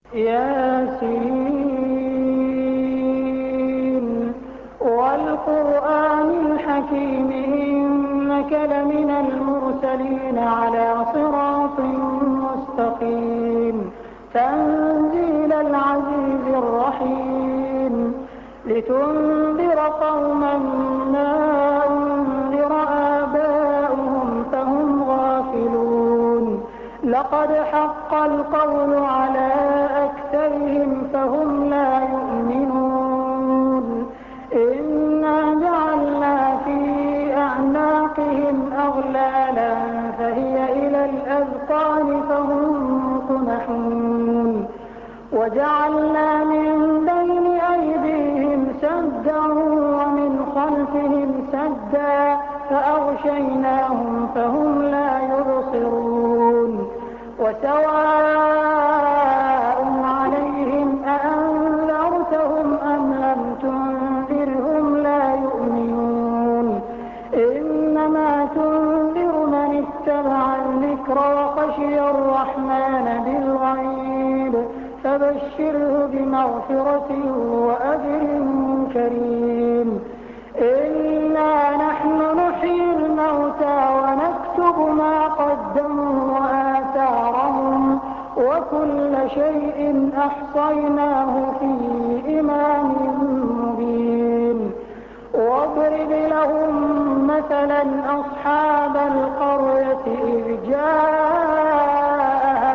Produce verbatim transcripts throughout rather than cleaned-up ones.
ياسين والقرآن الحكيم إنك لمن المرسلين على صراط مستقيم تنزيل العزيز الرحيم لتنذر قوما ما أنذر آباؤهم فهم غافلون لقد حق القول على أكثرهم فهم لا يؤمنون إنا جعلنا في أعناقهم أغلالا فهي إلى الأذقان فهم مقمحون وجعلنا من بين أيديهم سدا ومن خلفهم سدا فأغشيناهم فهم لا يبصرون وسواء عليهم أأنذرتهم أم لم تنذرهم لا يؤمنون إنما تنذر من اتبع الذكر وخشي الرحمن بالغيب فبشره بمغفرة وأجر كريم إنا نحن نحيي الموتى ونكتب ما قدموا وآثارهم وكل شيء أحصيناه في إمام مبين واضرب لهم مثلا أصحاب القرية إذ جاءها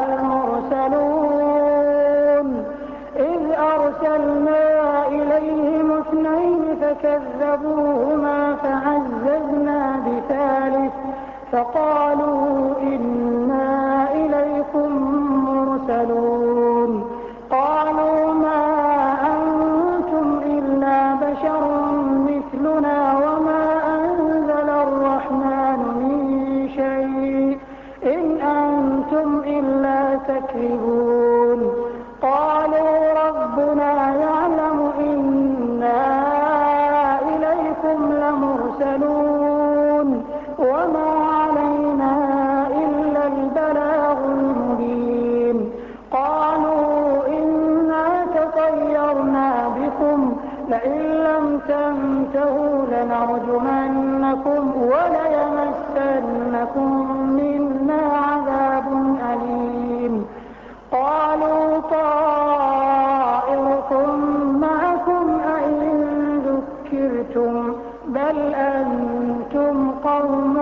المرسلون إذ أرسلنا إليهم اثنين فكذبوهما فعززنا بثالث فقالوا إنا إليكم مرسلون قالوا ما أنتم إلا بشر مثلنا وما أنزل الرحمن من شيء إن أنتم إلا تكذبون قالوا ربنا يعلم إنا إليكم لمرسلون وما علينا إلا البلاغ المبين قالوا إنا تطيرنا بكم لئن لم تنتهوا لنرجمنكم وليمسنكم منا عذاب أليم قالوا طائركم معكم أئن ذكرتم بل أنتم قوم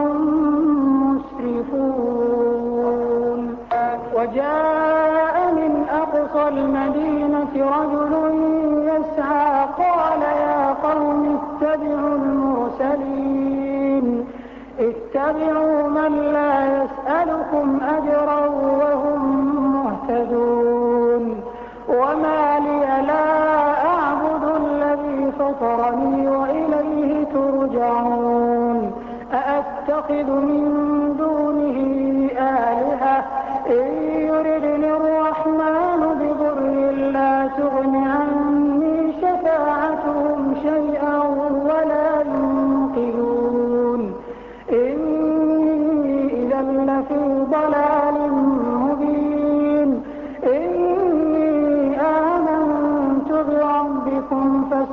مسرفون وجاء من أقصى المدينة رجل يسعى قال يا قوم اتبعوا المرسلين اتبعوا من لا يسألكم أجرا وهم مهتدون وما لي لا أعبد الذي فطرني وإليه ترجعون أأتخذ من دونه آلهة إن يردني الرحمن بضر لا تغن عني شفاعتهم شيئا ولا ينقذون إني إذا لفي ضلال مبين إني آمنت بربكم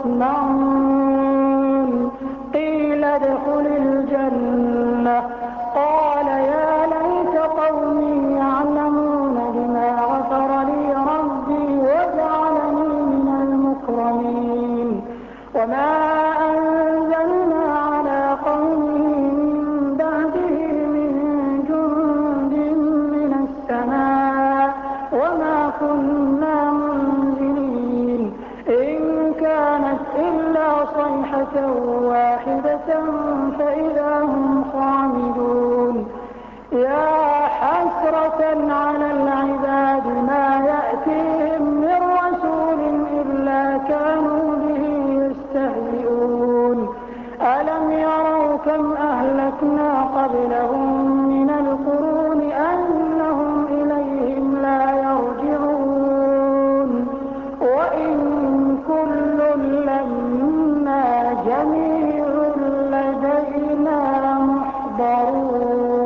فاسمعون قيل ادخل الجنة قال يا ليت قومي يعلمون بما غفر لي ربي وجعلني من المكرمين وما أنزلنا على قومه من بعده من جند من السماء وما كنا منزلين إن كانت إلا صيحة واحدة فإذا هم خامدون يا حسرة على العباد ما يأتيهم من رسول إلا كانوا به يستهزئون ألم يروا كم أهلكنا قبلهم من القرون أنهم إليهم لا يرجعون وإن كل لما جميع لدينا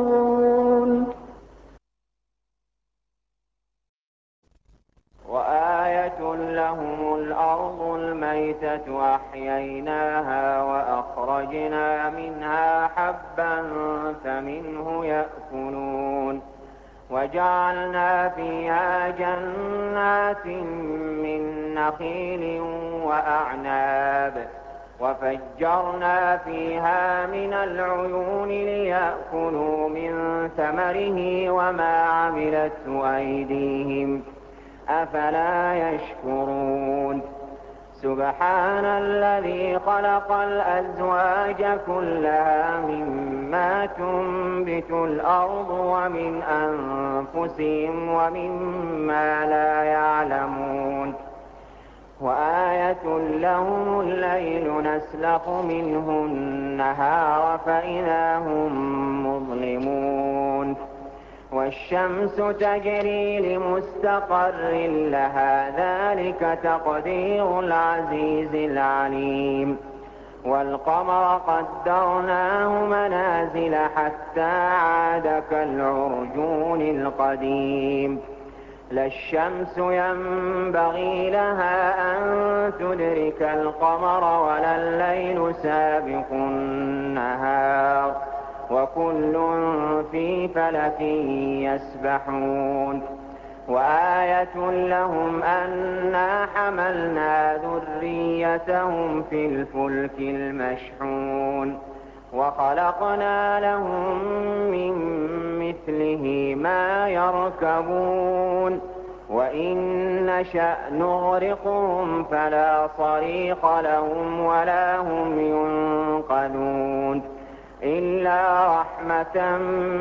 محضرون وآية لهم الأرض الميتة أحييناها وأخرجنا منها حبا فمنه يأكلون وجعلنا فيها جنات من نخيل وأعناب وفجرنا فيها من العيون ليأكلوا من ثمره وما عملته أيديهم أفلا يشكرون سبحان الذي خلق الأزواج كلها مما تنبت الأرض ومن أنفسهم ومما لا يعلمون وآية لهم الليل نسلخ منه النهار فإذا هم مظلمون والشمس تجري لمستقر لها ذلك تقدير العزيز العليم والقمر قدرناه منازل حتى عاد كالعرجون القديم لا الشمس ينبغي لها أن تدرك القمر ولا الليل سابق النهار وكل في فلك يسبحون وآية لهم أنا حملنا ذريتهم في الفلك المشحون وخلقنا لهم من مثله ما يركبون وإن نشأ نغرقهم فلا صريخ لهم ولا هم ينقذون إلا رحمة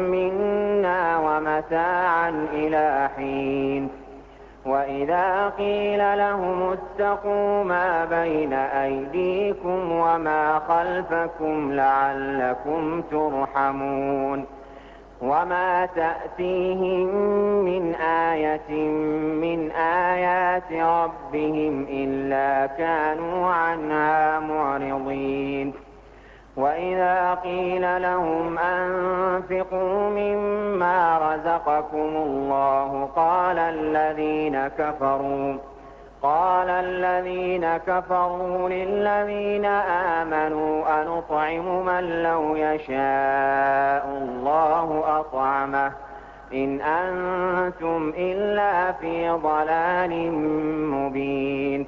منا ومتاعا إلى حين وإذا قيل لهم اتقوا ما بين أيديكم وما خلفكم لعلكم ترحمون وما تأتيهم من آية من آيات ربهم إلا كانوا عنها معرضين وإذا قيل لهم أنفقوا مما رزقكم الله قال الذين كفروا قال الذين كفروا للذين آمنوا أنطعم من لو يشاء الله أطعمه إن أنتم إلا في ضلال مبين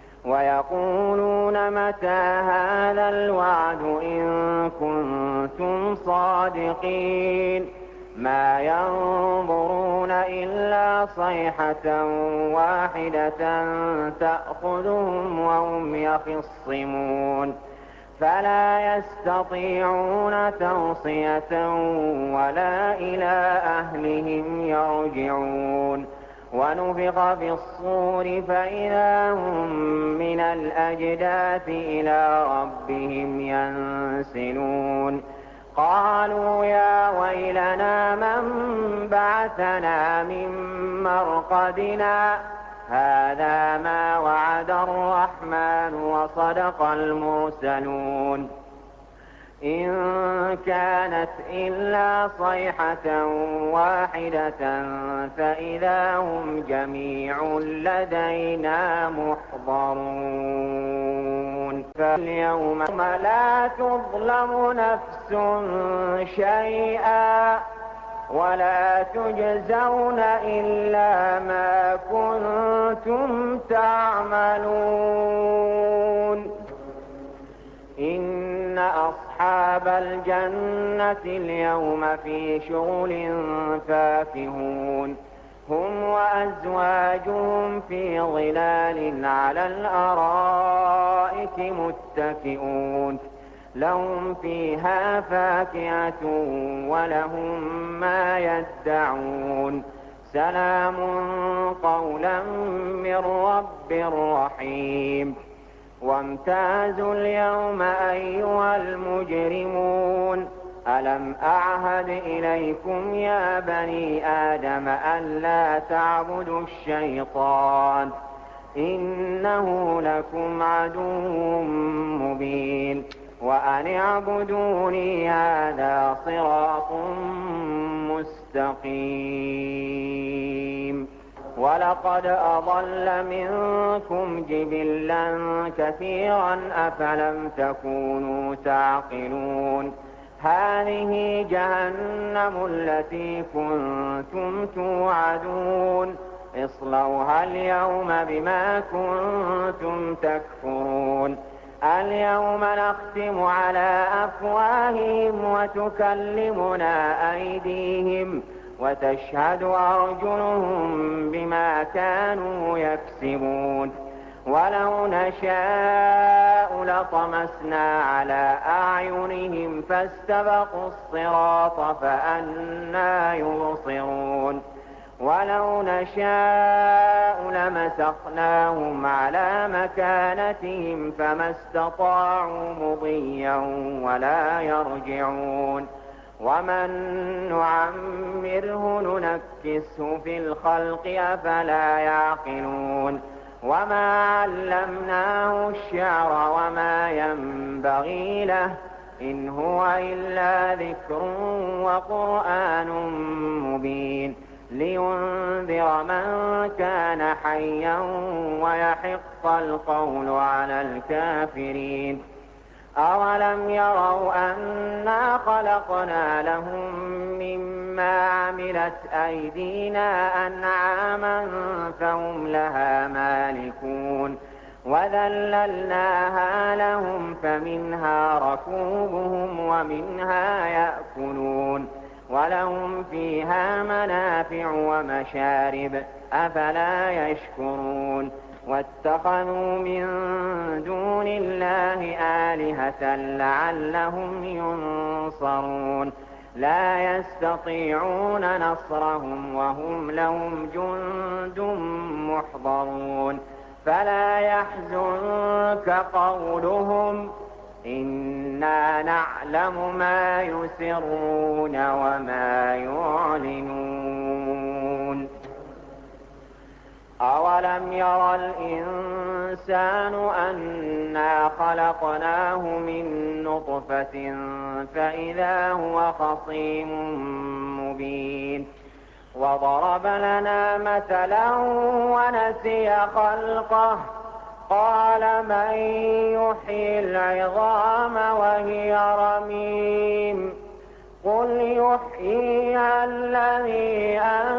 ويقولون متى هذا الوعد إن كنتم صادقين ما ينظرون إلا صيحة واحدة تأخذهم وهم يخصمون فلا يستطيعون توصية ولا إلى أهلهم يرجعون ونفخ في الصور فإذا هم من الأجداث إلى ربهم ينسلون قالوا يا ويلنا من بعثنا من مرقدنا هذا ما وعد الرحمن وصدق المرسلون إن كانت إلا صيحة واحدة فإذا هم جميع لدينا محضرون فاليوم لا تظلم نفس شيئا ولا تجزون إلا ما كنتم تعملون إن أصحاب الجنة اليوم في شغل فاكهون هم وأزواجهم في ظلال على الأرائك متكئون لهم فيها فاكهة ولهم ما يدعون سلام قولا من رب رحيم وامتازوا اليوم أيها المجرمون ألم أعهد إليكم يا بني آدم ألا تعبدوا الشيطان إنه لكم عدو مبين وأن اعبدوني هذا صراط مستقيم ولقد أضل منكم جبلا كثيرا أفلم تكونوا تعقلون هذه جهنم التي كنتم توعدون اصلوها اليوم بما كنتم تكفرون اليوم نختم على أفواههم وتكلمنا أيديهم وتشهد أرجلهم بما كانوا يكسبون ولو نشاء لطمسنا على أعينهم فاستبقوا الصراط فأنى يبصرون ولو نشاء لمسخناهم على مكانتهم فما استطاعوا مضيا ولا يرجعون ومن نعمره ننكسه في الخلق أفلا يعقلون وما علمناه الشعر وما ينبغي له إن هو إلا ذكر وقرآن مبين لينذر من كان حيا ويحق القول على الكافرين أولم يروا أنا خلقنا لهم مما عملت أيدينا أنعاما فهم لها مالكون وذللناها لهم فمنها ركوبهم ومنها يأكلون ولهم فيها منافع ومشارب أفلا يشكرون واتخذوا من دون الله آلهة لعلهم ينصرون لا يستطيعون نصرهم وهم لهم جند محضرون فلا يحزنك قولهم إنا نعلم ما يسرون وما يعلنون أولم يرى الإنسان أنا خلقناه من نطفة فإذا هو خصيم مبين وضرب لنا مثلا ونسي خلقه قال من يحيي العظام وهي رميم قل يحييها الذي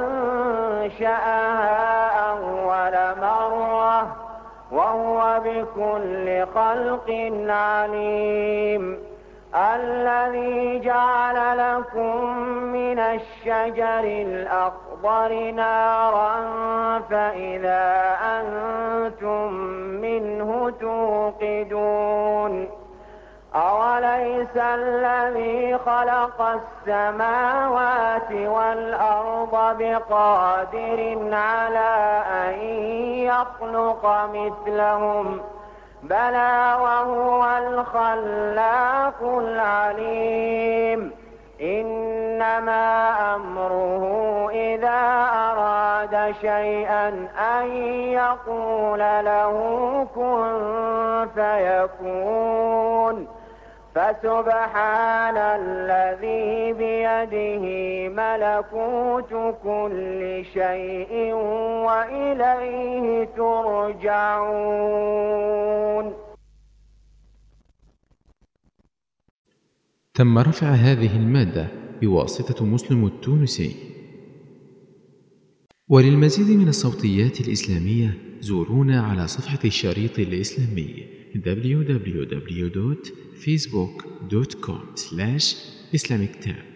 أنشأها أول مرة وهو بكل خلق عليم الذي جعل لكم من الشجر الأخضر نارا فإذا أنتم منه توقدون أوليس الذي خلق السماوات والأرض بقادر على أن يخلق مثلهم بلى وهو الخلاق العليم إنما أمره إذا أراد شيئا أن يقول له كن فيكون فسبحان الذي بيده ملكوت كل شيء وإليه ترجعون. تم رفع هذه المادة بواسطة مسلم التونسي. وللمزيد من الصوتيات الإسلامية زورونا على صفحة الشريط الإسلامي دبليو دبليو دبليو دوت فيسبوك دوت كوم سلاش إسلاميك تاب.